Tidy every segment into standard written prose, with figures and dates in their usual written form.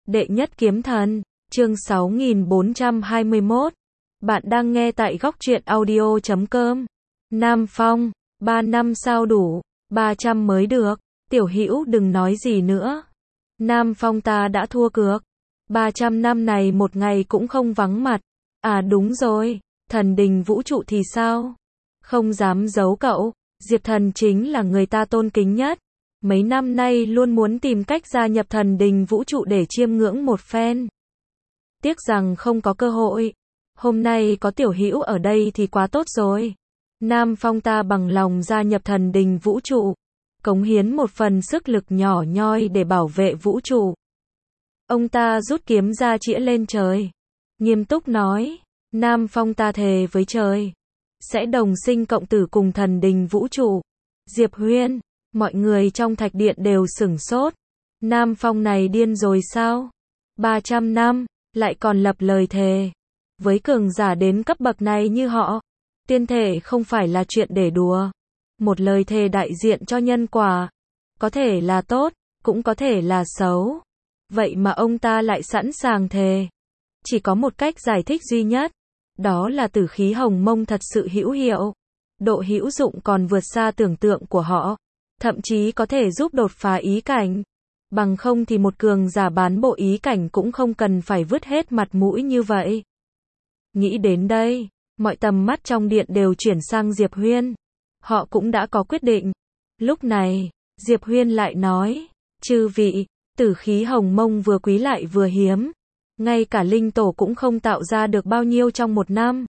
Đệ nhất kiếm thần, chương 6421. Bạn đang nghe tại góc truyện audio.com. Nam Phong, 3 năm sao đủ, 300 mới được. Tiểu Hữu đừng nói gì nữa. Nam Phong ta đã thua cược. 300 năm này một ngày cũng không vắng mặt. À đúng rồi, thần đình vũ trụ thì sao? Không dám giấu cậu, Diệp Thần chính là người ta tôn kính nhất. Mấy năm nay luôn muốn tìm cách gia nhập thần đình vũ trụ để chiêm ngưỡng một phen. Tiếc rằng không có cơ hội. Hôm nay có Tiểu Hữu ở đây thì quá tốt rồi. Nam Phong ta bằng lòng gia nhập thần đình vũ trụ, cống hiến một phần sức lực nhỏ nhoi để bảo vệ vũ trụ. Ông ta rút kiếm ra chĩa lên trời, nghiêm túc nói, Nam Phong ta thề với trời, sẽ đồng sinh cộng tử cùng thần đình vũ trụ. Diệp Huyên, mọi người trong thạch điện đều sửng sốt. Nam Phong này điên rồi sao? 300 năm, lại còn lập lời thề. Với cường giả đến cấp bậc này như họ, tiên thể không phải là chuyện để đùa. Một lời thề đại diện cho nhân quả. Có thể là tốt, cũng có thể là xấu. Vậy mà ông ta lại sẵn sàng thề. Chỉ có một cách giải thích duy nhất. Đó là tử khí hồng mông thật sự hữu hiệu. Độ hữu dụng còn vượt xa tưởng tượng của họ. Thậm chí có thể giúp đột phá ý cảnh. Bằng không thì một cường giả bán bộ ý cảnh cũng không cần phải vứt hết mặt mũi như vậy. Nghĩ đến đây, mọi tầm mắt trong điện đều chuyển sang Diệp Huyên. Họ cũng đã có quyết định. Lúc này, Diệp Huyên lại nói, chư vị, tử khí hồng mông vừa quý lại vừa hiếm. Ngay cả linh tổ cũng không tạo ra được bao nhiêu trong một năm.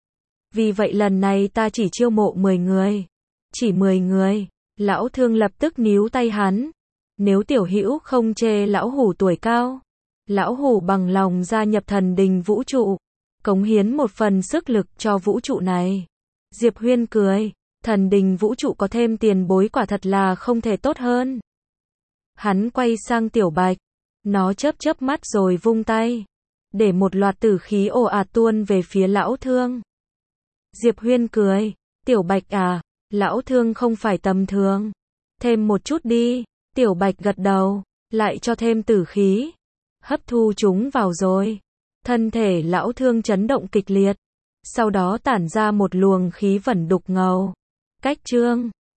Vì vậy lần này ta chỉ chiêu mộ 10 người. Chỉ 10 người. Lão Thương lập tức níu tay hắn. Nếu Tiểu Hữu không chê lão hủ tuổi cao, lão hủ bằng lòng gia nhập thần đình vũ trụ, cống hiến một phần sức lực cho vũ trụ này. Diệp Huyên cười, thần đình vũ trụ có thêm tiền bối quả thật là không thể tốt hơn. Hắn quay sang Tiểu Bạch, nó chớp chớp mắt rồi vung tay, để một loạt tử khí ồ ạt tuôn về phía lão Thương. Diệp Huyên cười, Tiểu Bạch à, lão Thương không phải tầm thường. Thêm một chút đi. Tiểu Bạch gật đầu, lại cho thêm tử khí. Hấp thu chúng vào rồi. Thân thể lão Thương chấn động kịch liệt. Sau đó tản ra một luồng khí vẩn đục ngầu. Cách chương